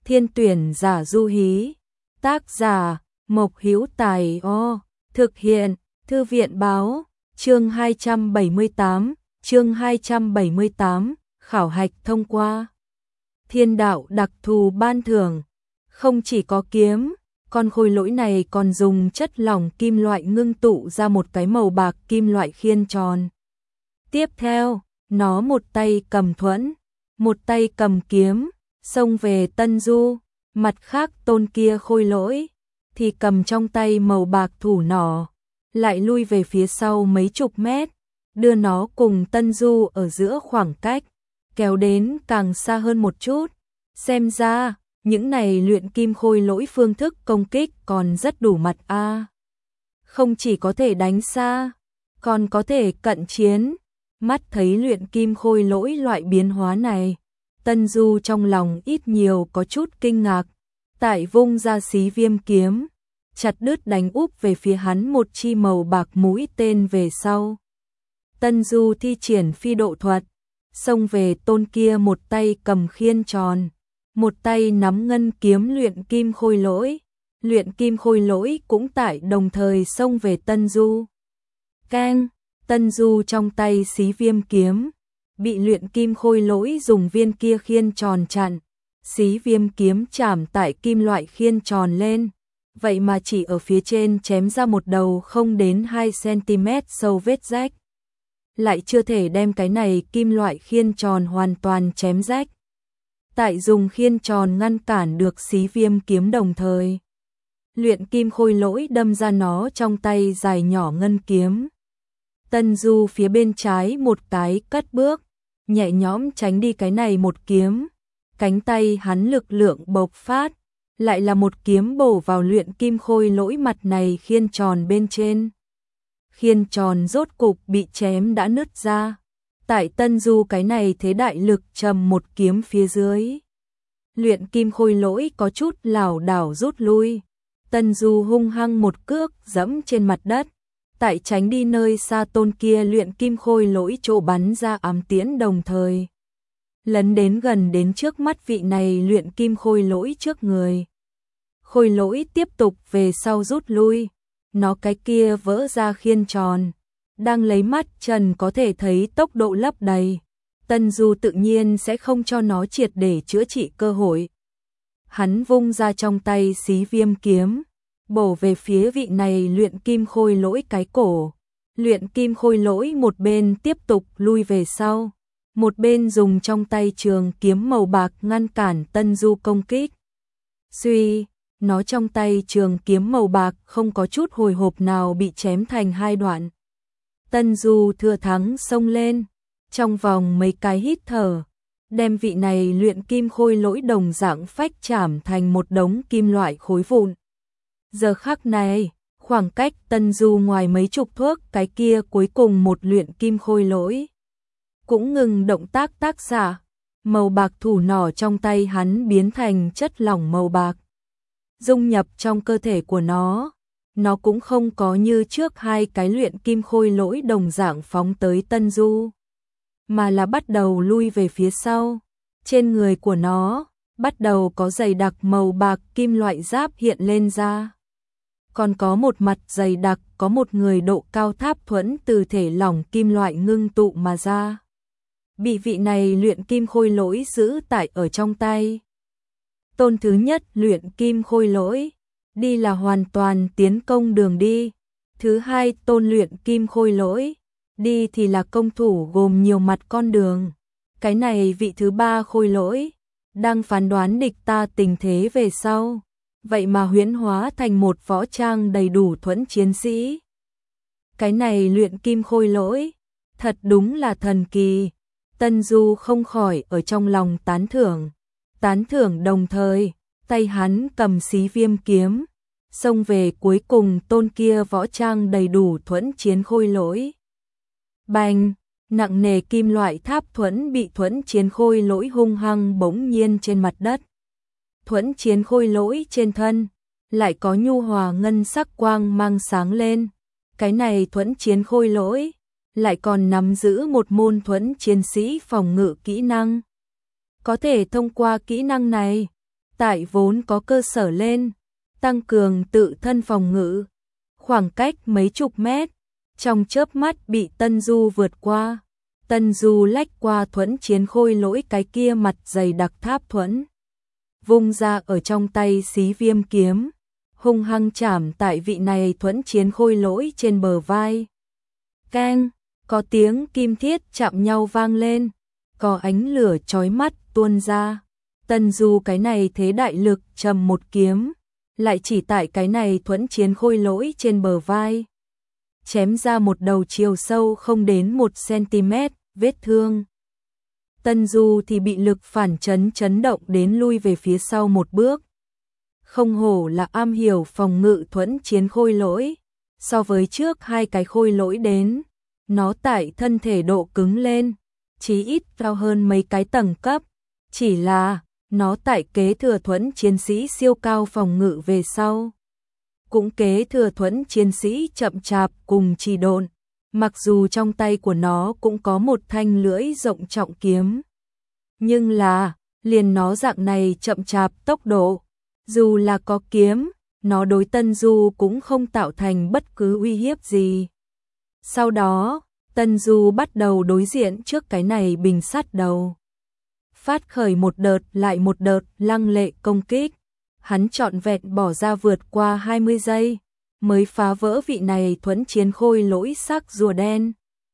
Thiên tuyển giả Du Hí. Tác giả Mộc Hữu Tài. Thực hiện Thư viện báo. Chương 278, khảo hạch thông qua. Thiên đạo đặc thù ban thưởng. Không chỉ có kiếm, con khôi lỗi này còn dùng chất lỏng kim loại ngưng tụ ra một cái màu bạc kim loại khiên tròn. Tiếp theo, nó một tay cầm thuẫn, một tay cầm kiếm, xông về Tân Du. Mặt khác tôn kia khôi lỗi thì cầm trong tay màu bạc thủ nỏ, lại lui về phía sau mấy chục mét, đưa nó cùng Tân Du ở giữa khoảng cách, kéo đến càng xa hơn một chút. Xem ra, những này luyện kim khôi lỗi phương thức công kích còn rất đủ mặt a. Không chỉ có thể đánh xa, còn có thể cận chiến. Mắt thấy luyện kim khôi lỗi loại biến hóa này, Tân Du trong lòng ít nhiều có chút kinh ngạc, tại vung ra xí viêm kiếm, chặt đứt đánh úp về phía hắn một chi màu bạc mũi tên về sau. Tân Du thi triển phi độ thuật, xông về tôn kia một tay cầm khiên tròn, một tay nắm ngân kiếm luyện kim khôi lỗi. Luyện kim khôi lỗi cũng tại đồng thời xông về Tân Du. Keng, Tân Du trong tay xí viêm kiếm, bị luyện kim khôi lỗi dùng viên kia khiên tròn chặn. Xí viêm kiếm chạm tại kim loại khiên tròn lên, vậy mà chỉ ở phía trên chém ra một đầu không đến 2 cm sâu vết rách. Lại chưa thể đem cái này kim loại khiên tròn hoàn toàn chém rách. Tại dùng khiên tròn ngăn cản được xí viêm kiếm đồng thời, luyện kim khôi lỗi đâm ra nó trong tay dài nhỏ ngân kiếm. Tân Du phía bên trái một cái cất bước, nhẹ nhõm tránh đi cái này một kiếm. Cánh tay hắn lực lượng bộc phát, lại là một kiếm bổ vào luyện kim khôi lỗi mặt này khiên tròn bên trên. Khiên tròn rốt cục bị chém đã nứt ra. Tại Tân Du cái này thế đại lực trầm một kiếm phía dưới, luyện kim khôi lỗi có chút lảo đảo rút lui. Tân Du hung hăng một cước dẫm trên mặt đất, tại tránh đi nơi xa tôn kia luyện kim khôi lỗi chỗ bắn ra ám tiễn đồng thời lấn đến gần đến trước mắt vị này luyện kim khôi lỗi trước người. Khôi lỗi tiếp tục về sau rút lui, nó cái kia vỡ ra khiên tròn, đang lấy mắt trần có thể thấy tốc độ lấp đầy. Tân Du tự nhiên sẽ không cho nó triệt để chữa trị cơ hội. Hắn vung ra trong tay xí viêm kiếm, bổ về phía vị này luyện kim khôi lỗi cái cổ. Luyện kim khôi lỗi một bên tiếp tục lui về sau, một bên dùng trong tay trường kiếm màu bạc ngăn cản Tân Du công kích. Suy, nó trong tay trường kiếm màu bạc không có chút hồi hộp nào bị chém thành hai đoạn. Tân Du thừa thắng xông lên, trong vòng mấy cái hít thở, đem vị này luyện kim khôi lỗi đồng dạng phách chảm thành một đống kim loại khối vụn. Giờ khắc này, khoảng cách Tân Du ngoài mấy chục thước cái kia cuối cùng một luyện kim khôi lỗi cũng ngừng động tác tác xạ. Màu bạc thủ nỏ trong tay hắn biến thành chất lỏng màu bạc, dung nhập trong cơ thể của nó. Nó cũng không có như trước hai cái luyện kim khôi lỗi đồng dạng phóng tới Tân Du, mà là bắt đầu lui về phía sau. Trên người của nó bắt đầu có dày đặc màu bạc kim loại giáp hiện lên ra. Còn có một mặt dày đặc có một người độ cao tháp thuẫn từ thể lỏng kim loại ngưng tụ mà ra, bị vị này luyện kim khôi lỗi giữ tại ở trong tay. Tôn thứ nhất luyện kim khôi lỗi đi là hoàn toàn tiến công đường đi. Thứ hai tôn luyện kim khôi lỗi đi thì là công thủ gồm nhiều mặt con đường. Cái này vị thứ ba khôi lỗi đang phán đoán địch ta tình thế về sau, vậy mà huyễn hóa thành một võ trang đầy đủ thuẫn chiến sĩ. Cái này luyện kim khôi lỗi thật đúng là thần kỳ. Tân Du không khỏi ở trong lòng tán thưởng đồng thời, tay hắn cầm xí viêm kiếm, xông về cuối cùng tôn kia võ trang đầy đủ thuẫn chiến khôi lỗi. Bành, nặng nề kim loại tháp thuẫn bị thuẫn chiến khôi lỗi hung hăng bỗng nhiên trên mặt đất. Thuẫn chiến khôi lỗi trên thân lại có nhu hòa ngân sắc quang mang sáng lên. Cái này thuẫn chiến khôi lỗi lại còn nắm giữ một môn thuẫn chiến sĩ phòng ngự kỹ năng. Có thể thông qua kỹ năng này, tại vốn có cơ sở lên, tăng cường tự thân phòng ngự. Khoảng cách mấy chục mét, trong chớp mắt bị Tân Du vượt qua. Tân Du lách qua thuẫn chiến khôi lỗi cái kia mặt dày đặc tháp thuẫn, vung ra ở trong tay xí viêm kiếm, hung hăng chảm tại vị này thuẫn chiến khôi lỗi trên bờ vai. Keng, có tiếng kim thiết chạm nhau vang lên, có ánh lửa chói mắt tuôn ra. Tân Du cái này thế đại lực trầm một kiếm, lại chỉ tại cái này thuẫn chiến khôi lỗi trên bờ vai, chém ra một đầu chiều sâu không đến 1 cm vết thương. Tân Du thì bị lực phản chấn động đến lui về phía sau một bước. Không hổ là am hiểu phòng ngự thuẫn chiến khôi lỗi, so với trước hai cái khôi lỗi đến, nó tại thân thể độ cứng lên, chí ít cao hơn mấy cái tầng cấp, chỉ là nó tại kế thừa thuẫn chiến sĩ siêu cao phòng ngự về sau, cũng kế thừa thuẫn chiến sĩ chậm chạp cùng trì độn, mặc dù trong tay của nó cũng có một thanh lưỡi rộng trọng kiếm. Nhưng là, liền nó dạng này chậm chạp tốc độ, dù là có kiếm, nó đối Tân Du cũng không tạo thành bất cứ uy hiếp gì. Sau đó, Tân Du bắt đầu đối diện trước cái này bình sắt đầu. Phát khởi một đợt lại một đợt lăng lệ công kích, hắn trọn vẹn bỏ ra vượt qua 20 giây, mới phá vỡ vị này thuẫn chiến khôi lỗi sắc rùa đen.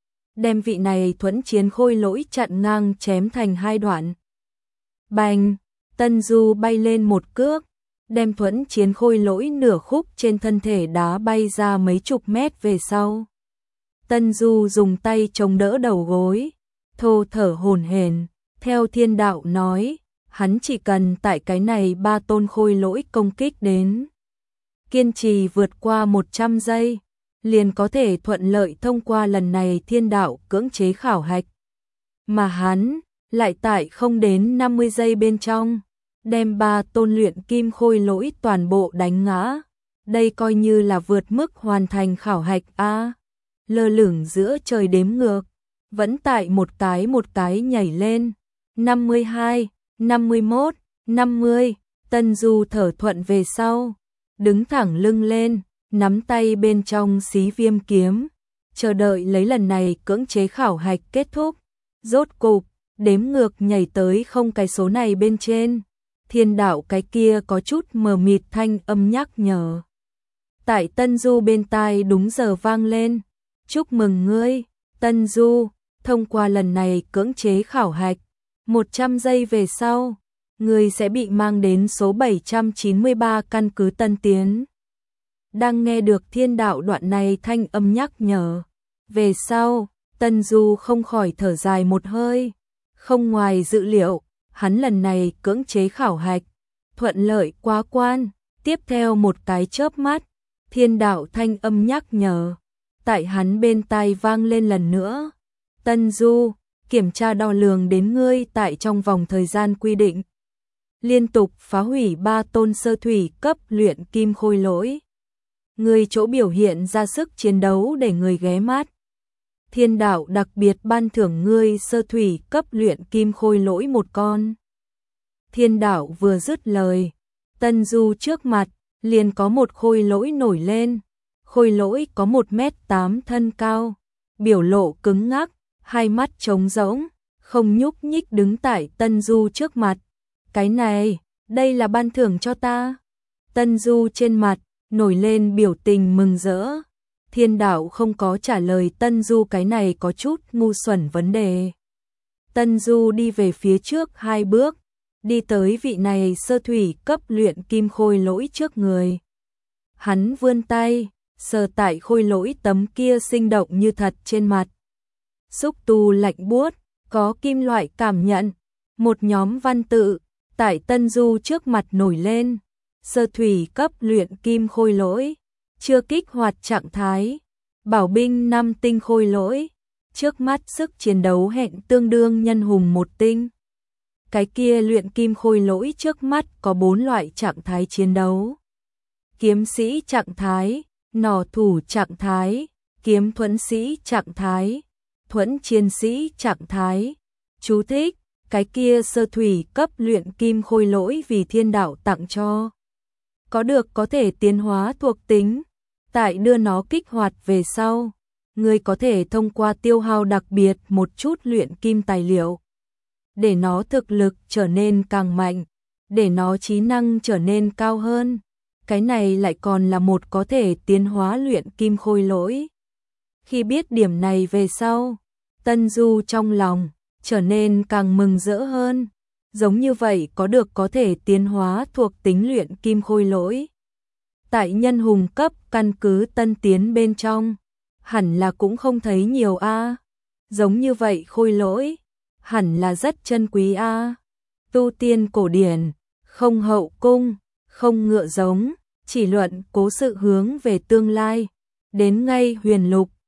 Đem vị này thuẫn chiến khôi lỗi chặn ngang chém thành hai đoạn. Bành, Tân Du bay lên một cước, đem thuẫn chiến khôi lỗi nửa khúc trên thân thể đá bay ra mấy chục mét về sau. Tân Du dùng tay chống đỡ đầu gối, thô thở hổn hển, theo thiên đạo nói, hắn chỉ cần tại cái này 3 tôn khôi lỗi công kích đến, kiên trì vượt qua 100 giây, liền có thể thuận lợi thông qua lần này thiên đạo cưỡng chế khảo hạch. Mà hắn lại tại không đến 50 giây bên trong, đem 3 tôn luyện kim khôi lỗi toàn bộ đánh ngã. Đây coi như là vượt mức hoàn thành khảo hạch a. Lơ lửng giữa trời đếm ngược, vẫn tại một cái nhảy lên. 52, 51, 50, Tân Du thở thuận về sau, đứng thẳng lưng lên, nắm tay bên trong xí viêm kiếm, chờ đợi lấy lần này cưỡng chế khảo hạch kết thúc. Rốt cục, đếm ngược nhảy tới không cái số này bên trên, thiên đạo cái kia có chút mờ mịt thanh âm nhắc nhở. Tại Tân Du bên tai đúng giờ vang lên, chúc mừng ngươi, Tân Du, thông qua lần này cưỡng chế khảo hạch, 100 giây về sau, ngươi sẽ bị mang đến số 793 căn cứ Tân Tiến. Đang nghe được thiên đạo đoạn này thanh âm nhắc nhở, về sau, Tân Du không khỏi thở dài một hơi, không ngoài dự liệu, hắn lần này cưỡng chế khảo hạch, thuận lợi quá quan. Tiếp theo một cái chớp mắt, thiên đạo thanh âm nhắc nhở, tại hắn bên tai vang lên lần nữa. Tân Du, kiểm tra đo lường đến ngươi tại trong vòng thời gian quy định, liên tục phá hủy 3 tôn sơ thủy cấp luyện kim khôi lỗi. Ngươi chỗ biểu hiện ra sức chiến đấu để người ghé mắt. Thiên đạo đặc biệt ban thưởng ngươi sơ thủy cấp luyện kim khôi lỗi một con. Thiên đạo vừa dứt lời, Tân Du trước mặt liền có một khôi lỗi nổi lên. Khôi lỗi có 1m8 thân cao, biểu lộ cứng ngắc, hai mắt trống rỗng, không nhúc nhích đứng tại Tân Du trước mặt. Cái này, đây là ban thưởng cho ta. Tân Du trên mặt nổi lên biểu tình mừng rỡ. Thiên đạo không có trả lời Tân Du cái này có chút ngu xuẩn vấn đề. Tân Du đi về phía trước 2 bước, đi tới vị này sơ thủy cấp luyện kim khôi lỗi trước người. Hắn vươn tay, sờ tại khôi lỗi tấm kia sinh động như thật trên mặt. Xúc tu lạnh buốt, có kim loại cảm nhận, một nhóm văn tự tại Tân Du trước mặt nổi lên. Sơ thủy cấp luyện kim khôi lỗi, chưa kích hoạt trạng thái, bảo binh 5 tinh khôi lỗi, trước mắt sức chiến đấu hẹn tương đương nhân hùng 1 tinh. Cái kia luyện kim khôi lỗi trước mắt có 4 loại trạng thái chiến đấu. Kiếm sĩ trạng thái, nỏ thủ trạng thái, kiếm thuẫn sĩ trạng thái, thuẫn chiến sĩ trạng thái. Chú thích: cái kia sơ thủy cấp luyện kim khôi lỗi vì thiên đạo tặng cho. Có được có thể tiến hóa thuộc tính, tại đưa nó kích hoạt về sau, người có thể thông qua tiêu hao đặc biệt một chút luyện kim tài liệu, để nó thực lực trở nên càng mạnh, để nó trí năng trở nên cao hơn. Cái này lại còn là một có thể tiến hóa luyện kim khôi lỗi. Khi biết điểm này về sau, Tân Du trong lòng trở nên càng mừng rỡ hơn. Giống như vậy có được có thể tiến hóa thuộc tính luyện kim khôi lỗi. Tại nhân hùng cấp căn cứ tân tiến bên trong, hẳn là cũng không thấy nhiều a. Giống như vậy khôi lỗi, hẳn là rất chân quý a. Tu tiên cổ điển, không hậu cung, không ngựa giống, chỉ luận cố sự hướng về tương lai, đến ngay huyền lục,